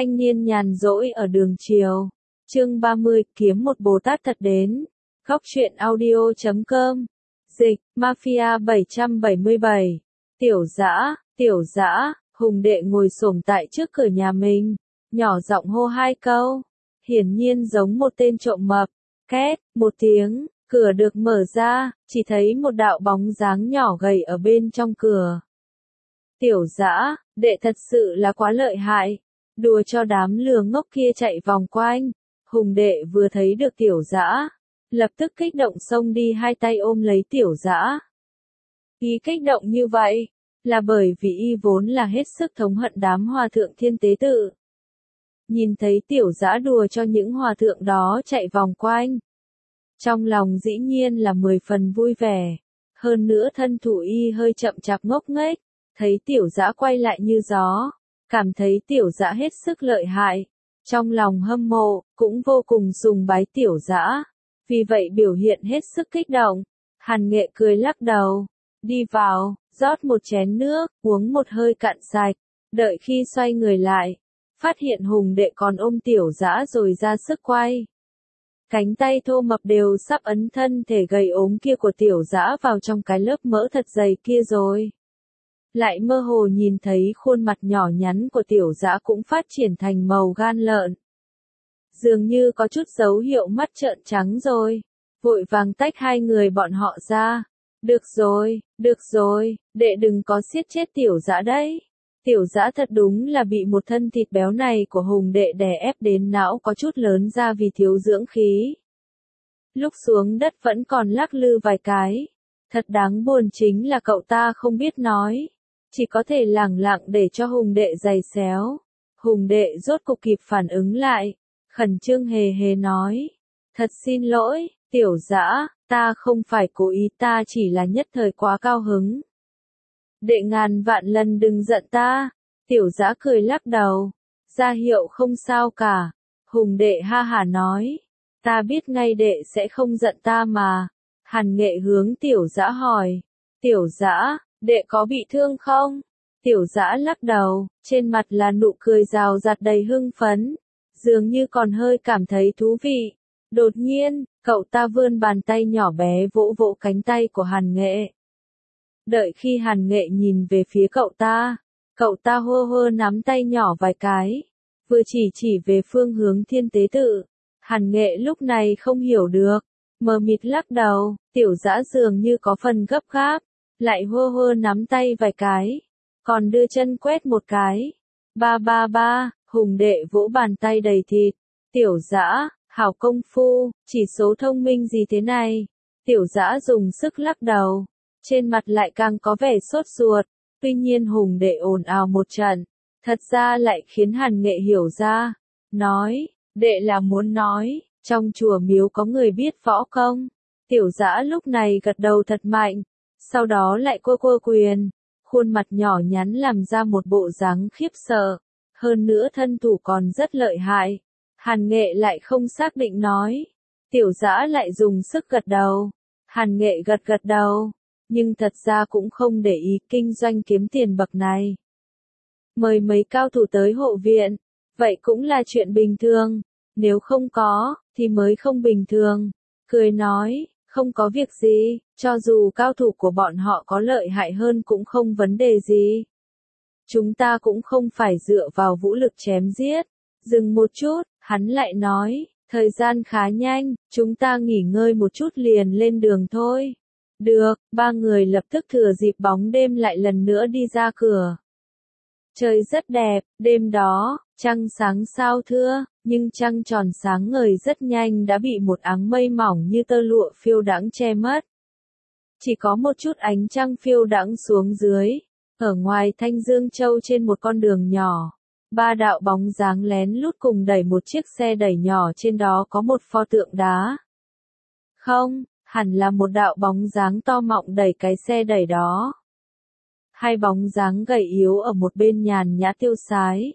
Thanh niên nhàn rỗi ở đường chiều. Chương 30, kiếm một Bồ Tát thật đến. Góc truyện audio.com. Dịch, Mafia 777. Tiểu dã, Hùng đệ ngồi xổm tại trước cửa nhà mình, nhỏ giọng hô hai câu. Hiển nhiên giống một tên trộm mập. Két, một tiếng, cửa được mở ra, chỉ thấy một đạo bóng dáng nhỏ gầy ở bên trong cửa. Tiểu dã, đệ thật sự là quá lợi hại. Đùa cho đám lừa ngốc kia chạy vòng quanh. Hùng đệ vừa thấy được tiểu dã, lập tức kích động xông đi hai tay ôm lấy tiểu dã. Y kích động như vậy, là bởi vì y vốn là hết sức thống hận đám hòa thượng thiên tế tự. Nhìn thấy tiểu dã đùa cho những hòa thượng đó chạy vòng quanh. Trong lòng dĩ nhiên là 10 phần vui vẻ. Hơn nữa thân thủ y hơi chậm chạp ngốc nghếch, thấy tiểu dã quay lại như gió. Cảm thấy tiểu dã hết sức lợi hại. Trong lòng hâm mộ, cũng vô cùng sùng bái tiểu dã. Vì vậy biểu hiện hết sức kích động. Hàn Nghệ cười lắc đầu. Đi vào, rót một chén nước, uống một hơi cạn sạch. Đợi khi xoay người lại, phát hiện Hùng đệ còn ôm tiểu dã rồi ra sức quay. Cánh tay thô mập đều sắp ấn thân thể gầy ốm kia của tiểu dã vào trong cái lớp mỡ thật dày kia rồi. Lại mơ hồ nhìn thấy khuôn mặt nhỏ nhắn của tiểu dã cũng phát triển thành màu gan lợn. Dường như có chút dấu hiệu mắt trợn trắng rồi. Vội vàng tách hai người bọn họ ra. Được rồi, đệ đừng có siết chết tiểu dã đấy. Tiểu dã thật đúng là bị một thân thịt béo này của Hùng đệ đè ép đến não có chút lớn ra vì thiếu dưỡng khí. Lúc xuống đất vẫn còn lắc lư vài cái. Thật đáng buồn chính là cậu ta không biết nói. Chỉ có thể lẳng lặng để cho Hùng đệ giày xéo. Hùng đệ rốt cục kịp phản ứng lại. Khẩn trương hề hề nói. Thật xin lỗi, tiểu dã, ta không phải cố ý, ta chỉ là nhất thời quá cao hứng. Đệ ngàn vạn lần đừng giận ta. Tiểu dã cười lắc đầu. Ra hiệu không sao cả. Hùng đệ ha hả nói. Ta biết ngay đệ sẽ không giận ta mà. Hàn Nghệ hướng tiểu dã hỏi. Tiểu dã, đệ có bị thương không? Tiểu dã lắc đầu, trên mặt là nụ cười rào rạt đầy hưng phấn. Dường như còn hơi cảm thấy thú vị. Đột nhiên, cậu ta vươn bàn tay nhỏ bé vỗ vỗ cánh tay của Hàn Nghệ. Đợi khi Hàn Nghệ nhìn về phía cậu ta hô hô nắm tay nhỏ vài cái, vừa chỉ về phương hướng thiên tế tự. Hàn Nghệ lúc này không hiểu được, mờ mịt lắc đầu, tiểu dã dường như có phần gấp gáp, lại hô hô nắm tay vài cái, còn đưa chân quét một cái. Ba, Hùng đệ vỗ bàn tay đầy thịt. Tiểu dã, hảo công phu, chỉ số thông minh gì thế này? Tiểu dã dùng sức lắc đầu. Trên mặt lại càng có vẻ sốt ruột, tuy nhiên Hùng đệ ồn ào một trận, thật ra lại khiến Hàn Nghệ hiểu ra. Nói, đệ là muốn nói, trong chùa miếu có người biết võ công. Tiểu dã lúc này gật đầu thật mạnh, sau đó lại quơ quyền, khuôn mặt nhỏ nhắn làm ra một bộ dáng khiếp sợ, hơn nữa thân thủ còn rất lợi hại. Hàn Nghệ lại không xác định nói, tiểu dã lại dùng sức gật đầu. Hàn Nghệ gật đầu. Nhưng thật ra cũng không để ý kinh doanh kiếm tiền bậc này. Mời mấy cao thủ tới hộ viện, vậy cũng là chuyện bình thường, nếu không có, thì mới không bình thường. Cười nói, không có việc gì, cho dù cao thủ của bọn họ có lợi hại hơn cũng không vấn đề gì. Chúng ta cũng không phải dựa vào vũ lực chém giết. Dừng một chút, hắn lại nói, thời gian khá nhanh, chúng ta nghỉ ngơi một chút liền lên đường thôi. Được, ba người lập tức thừa dịp bóng đêm lại lần nữa đi ra cửa. Trời rất đẹp, đêm đó, trăng sáng sao thưa, nhưng trăng tròn sáng ngời rất nhanh đã bị một áng mây mỏng như tơ lụa phiêu đãng che mất. Chỉ có một chút ánh trăng phiêu đãng xuống dưới, ở ngoài Thanh Dương Châu trên một con đường nhỏ. Ba đạo bóng dáng lén lút cùng đẩy một chiếc xe đẩy nhỏ, trên đó có một pho tượng đá. Không, hẳn là một đạo bóng dáng to mọng đẩy cái xe đẩy đó. Hai bóng dáng gầy yếu ở một bên nhàn nhã tiêu sái.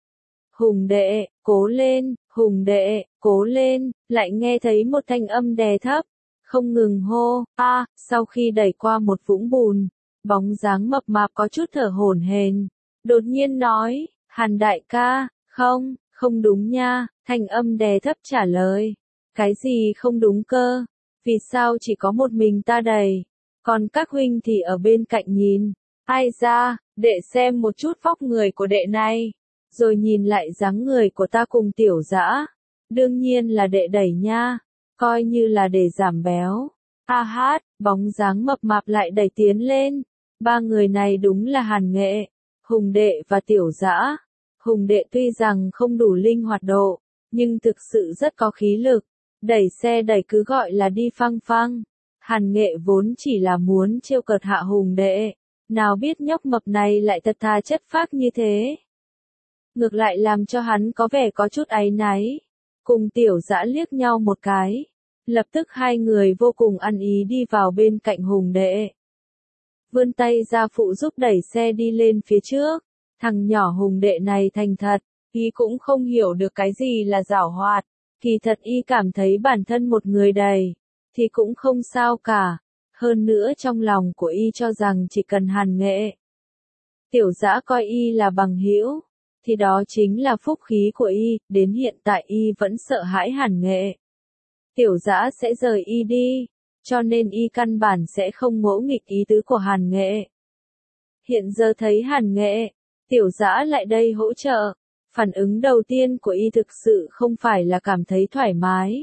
Hùng đệ, cố lên, Hùng đệ, cố lên, lại nghe thấy một thanh âm đè thấp, không ngừng hô, sau khi đẩy qua một vũng bùn, bóng dáng mập mạp có chút thở hổn hển, đột nhiên nói, Hàn đại ca, Không, không đúng nha, thanh âm đè thấp trả lời. Cái gì không đúng cơ? Vì sao chỉ có một mình ta đầy? Còn các huynh thì ở bên cạnh nhìn. Ai ra, đệ xem một chút vóc người của đệ này. Rồi nhìn lại dáng người của ta cùng Tiểu Dã. Đương nhiên là đệ đẩy nha. Coi như là để giảm béo. A hát, bóng dáng mập mạp lại đẩy tiến lên. Ba người này đúng là hàn nghệ. Hùng đệ và Tiểu Dã. Hùng đệ tuy rằng không đủ linh hoạt độ, nhưng thực sự rất có khí lực. Đẩy xe đẩy cứ gọi là đi phăng phăng. Hàn nghệ vốn chỉ là muốn trêu cợt hạ hùng đệ. Nào biết nhóc mập này lại thật thà chất phác như thế. Ngược lại làm cho hắn có vẻ có chút áy náy. Cùng Tiểu Dã liếc nhau một cái. Lập tức hai người vô cùng ăn ý đi vào bên cạnh hùng đệ. Vươn tay ra phụ giúp đẩy xe đi lên phía trước. Thằng nhỏ hùng đệ này thành thật, y cũng không hiểu được cái gì là giảo hoạt. Kỳ thật y cảm thấy bản thân một người đầy, thì cũng không sao cả. Hơn nữa trong lòng của y cho rằng chỉ cần hàn nghệ. Tiểu Dã coi y là bằng hữu, thì đó chính là phúc khí của y, đến hiện tại y vẫn sợ hãi hàn nghệ. Tiểu Dã sẽ rời y đi, cho nên y căn bản sẽ không ngỗ nghịch ý tứ của hàn nghệ. Hiện giờ thấy hàn nghệ, Tiểu Dã lại đây hỗ trợ. Phản ứng đầu tiên của y thực sự không phải là cảm thấy thoải mái,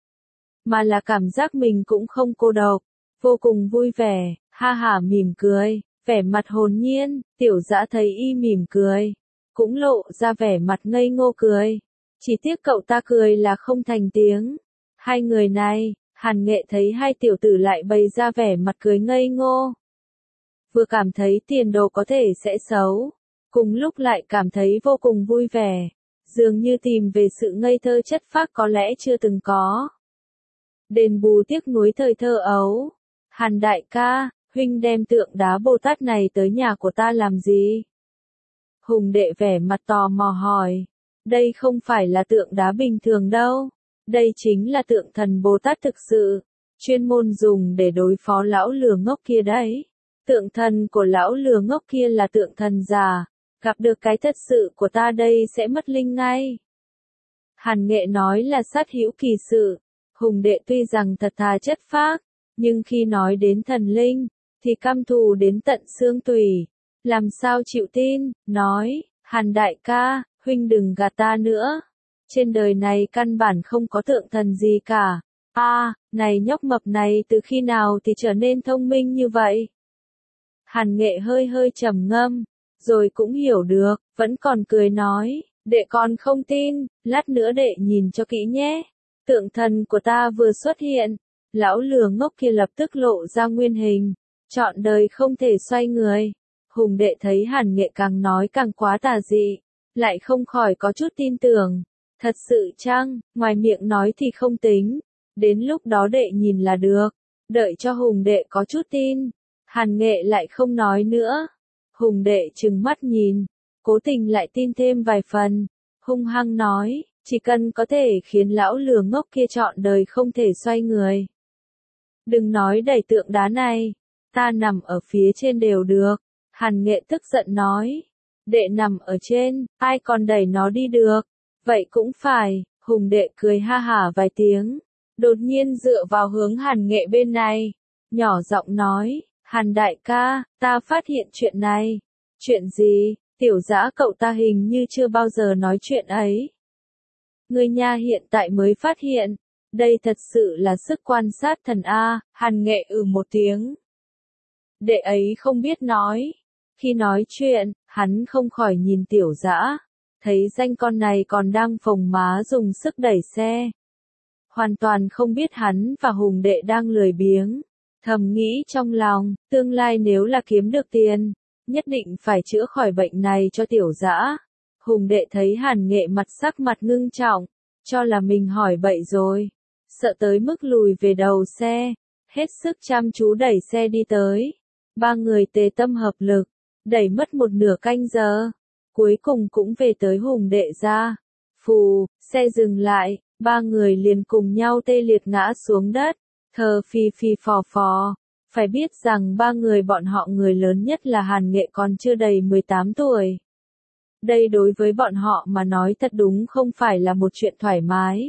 mà là cảm giác mình cũng không cô độc, vô cùng vui vẻ, ha hả mỉm cười, vẻ mặt hồn nhiên. Tiểu Dã thấy y mỉm cười, cũng lộ ra vẻ mặt ngây ngô cười. Chỉ tiếc cậu ta cười là không thành tiếng. Hai người này, hàn nghệ thấy hai tiểu tử lại bày ra vẻ mặt cười ngây ngô. Vừa cảm thấy tiền đồ có thể sẽ xấu, cùng lúc lại cảm thấy vô cùng vui vẻ, dường như tìm về sự ngây thơ chất phác có lẽ chưa từng có. Đền bù tiếc nuối thời thơ ấu. Hàn đại ca, huynh đem tượng đá Bồ Tát này tới nhà của ta làm gì? Hùng đệ vẻ mặt tò mò hỏi. Đây không phải là tượng đá bình thường đâu. Đây chính là tượng thần Bồ Tát thực sự, chuyên môn dùng để đối phó lão lừa ngốc kia đấy. Tượng thần của lão lừa ngốc kia là tượng thần già. Gặp được cái thật sự của ta đây sẽ mất linh ngay. Hàn nghệ nói là sát hữu kỳ sự. Hùng đệ tuy rằng thật thà chất phác, nhưng khi nói đến thần linh, thì căm thù đến tận xương tủy. Làm sao chịu tin, nói, Hàn đại ca, huynh đừng gạt ta nữa. Trên đời này căn bản không có tượng thần gì cả. Này nhóc mập này từ khi nào thì trở nên thông minh như vậy? Hàn nghệ hơi hơi trầm ngâm, rồi cũng hiểu được, vẫn còn cười nói, đệ còn không tin, lát nữa đệ nhìn cho kỹ nhé. Tượng thần của ta vừa xuất hiện, lão lừa ngốc kia lập tức lộ ra nguyên hình, trọn đời không thể xoay người. Hùng đệ thấy hàn nghệ càng nói càng quá tà dị, lại không khỏi có chút tin tưởng. Thật sự chăng, ngoài miệng nói thì không tính, đến lúc đó đệ nhìn là được, đợi cho hùng đệ có chút tin. Hàn nghệ lại không nói nữa. Hùng đệ trừng mắt nhìn, cố tình lại tin thêm vài phần, hung hăng nói, chỉ cần có thể khiến lão lừa ngốc kia trọn đời không thể xoay người. Đừng nói đẩy tượng đá này, ta nằm ở phía trên đều được. Hàn nghệ tức giận nói, đệ nằm ở trên, ai còn đẩy nó đi được. Vậy cũng phải, hùng đệ cười ha hả vài tiếng, đột nhiên dựa vào hướng hàn nghệ bên này, nhỏ giọng nói, Hàn đại ca, ta phát hiện chuyện này. Chuyện gì? Tiểu Dã cậu ta hình như chưa bao giờ nói chuyện ấy. Người nha hiện tại mới phát hiện. Đây thật sự là sức quan sát thần A. Hàn nghệ một tiếng. Đệ ấy không biết nói. Khi nói chuyện, hắn không khỏi nhìn Tiểu Dã, thấy danh con này còn đang phồng má dùng sức đẩy xe. Hoàn toàn không biết hắn và hùng đệ đang lười biếng. Thầm nghĩ trong lòng, tương lai nếu là kiếm được tiền, nhất định phải chữa khỏi bệnh này cho Tiểu Dã. Hùng đệ thấy hàn nghệ sắc mặt ngưng trọng, cho là mình hỏi bậy rồi. Sợ tới mức lùi về đầu xe, hết sức chăm chú đẩy xe đi tới. Ba người tề tâm hợp lực, đẩy mất một nửa canh giờ. Cuối cùng cũng về tới hùng đệ ra. Phù, xe dừng lại, ba người liền cùng nhau tê liệt ngã xuống đất. Thờ phì phì phò phò. Phải biết rằng ba người bọn họ người lớn nhất là hàn nghệ còn chưa đầy 18 tuổi. Đây đối với bọn họ mà nói thật đúng không phải là một chuyện thoải mái.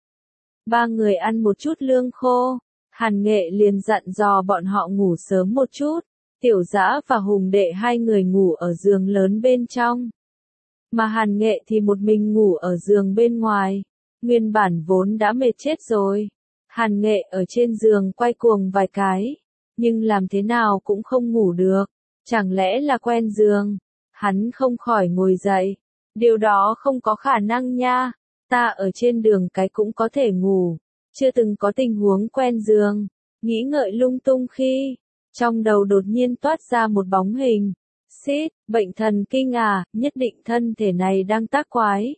Ba người ăn một chút lương khô, Hàn Nghệ liền dặn dò bọn họ ngủ sớm một chút, Tiểu Dã và Hùng Đệ hai người ngủ ở giường lớn bên trong. Mà Hàn Nghệ thì một mình ngủ ở giường bên ngoài, nguyên bản vốn đã mệt chết rồi. Hàn Nghệ ở trên giường quay cuồng vài cái, nhưng làm thế nào cũng không ngủ được, chẳng lẽ là quen giường, hắn không khỏi ngồi dậy. Điều đó không có khả năng nha, ta ở trên đường cái cũng có thể ngủ, chưa từng có tình huống quen giường, nghĩ ngợi lung tung khi, trong đầu đột nhiên toát ra một bóng hình. Xít, bệnh thần kinh à, nhất định thân thể này đang tác quái.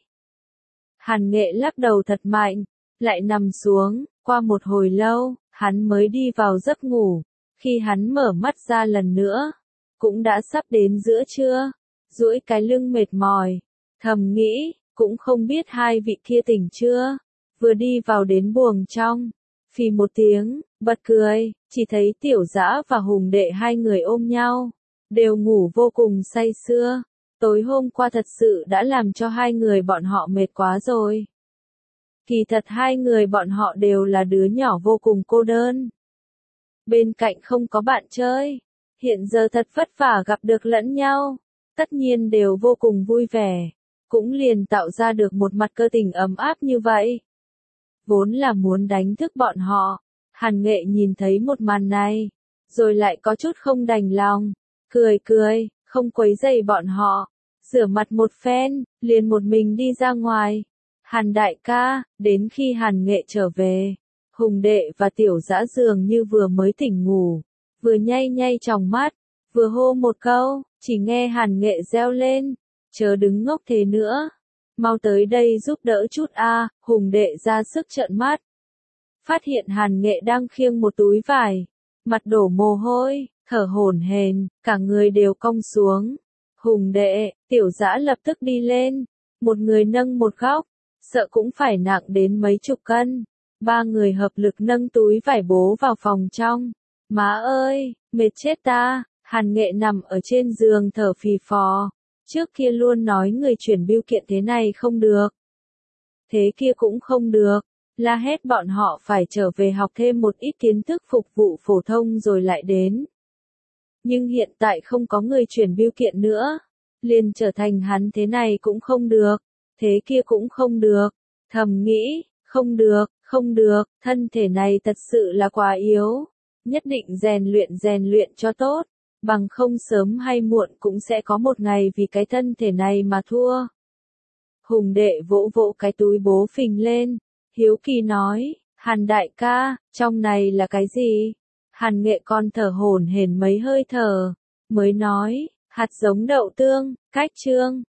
Hàn Nghệ lắc đầu thật mạnh, lại nằm xuống, qua một hồi lâu, hắn mới đi vào giấc ngủ. Khi hắn mở mắt ra lần nữa, cũng đã sắp đến giữa trưa, duỗi cái lưng mệt mỏi, thầm nghĩ, cũng không biết hai vị kia tỉnh chưa. Vừa đi vào đến buồng trong, phì một tiếng, bật cười, chỉ thấy Tiểu Dã và Hùng Đệ hai người ôm nhau, đều ngủ vô cùng say sưa. Tối hôm qua thật sự đã làm cho hai người bọn họ mệt quá rồi. Kỳ thật hai người bọn họ đều là đứa nhỏ vô cùng cô đơn. Bên cạnh không có bạn chơi, hiện giờ thật vất vả gặp được lẫn nhau, tất nhiên đều vô cùng vui vẻ, cũng liền tạo ra được một mặt cơ tình ấm áp như vậy. Vốn là muốn đánh thức bọn họ, Hàn Nghệ nhìn thấy một màn này, rồi lại có chút không đành lòng, cười cười, không quấy rầy bọn họ, rửa mặt một phen, liền một mình đi ra ngoài. Hàn đại ca, đến khi Hàn Nghệ trở về, Hùng Đệ và Tiểu Dã dường như vừa mới tỉnh ngủ, vừa nhay nhay tròng mắt, vừa hô một câu, chỉ nghe Hàn Nghệ reo lên, chớ đứng ngốc thế nữa, mau tới đây giúp đỡ chút a. Hùng Đệ ra sức trợn mắt, phát hiện Hàn Nghệ đang khiêng một túi vải, mặt đổ mồ hôi, thở hổn hển, cả người đều cong xuống. Hùng Đệ, Tiểu Dã lập tức đi lên, một người nâng một góc, sợ cũng phải nặng đến mấy chục cân. Ba người hợp lực nâng túi vải bố vào phòng trong. Má ơi, mệt chết ta. Hàn Nghệ nằm ở trên giường thở phì phò. Trước kia luôn nói người chuyển bưu kiện thế này không được, thế kia cũng không được, la hét bọn họ phải trở về học thêm một ít kiến thức phục vụ phổ thông rồi lại đến. Nhưng hiện tại không có người chuyển bưu kiện nữa, liền trở thành hắn thế này cũng không được, thế kia cũng không được. Thầm nghĩ, không được, thân thể này thật sự là quá yếu, nhất định rèn luyện cho tốt, bằng không sớm hay muộn cũng sẽ có một ngày vì cái thân thể này mà thua. Hùng Đệ vỗ vỗ cái túi bố phình lên, hiếu kỳ nói, Hàn đại ca, trong này là cái gì? Hàn Nghệ còn thở hổn hển mấy hơi thở, mới nói, hạt giống đậu tương, cách trương.